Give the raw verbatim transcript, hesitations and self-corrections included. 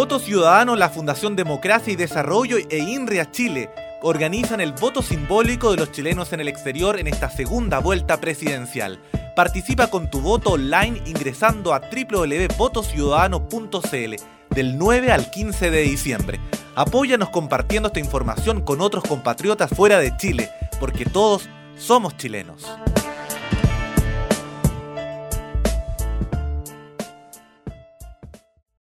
Voto Ciudadano, la Fundación Democracia y Desarrollo e INRIA Chile organizan el voto simbólico de los chilenos en el exterior en esta segunda vuelta presidencial. Participa con tu voto online ingresando a doble u doble u doble u punto voto ciudadano punto c l del nueve al quince de diciembre. Apóyanos compartiendo esta información con otros compatriotas fuera de Chile, porque todos somos chilenos.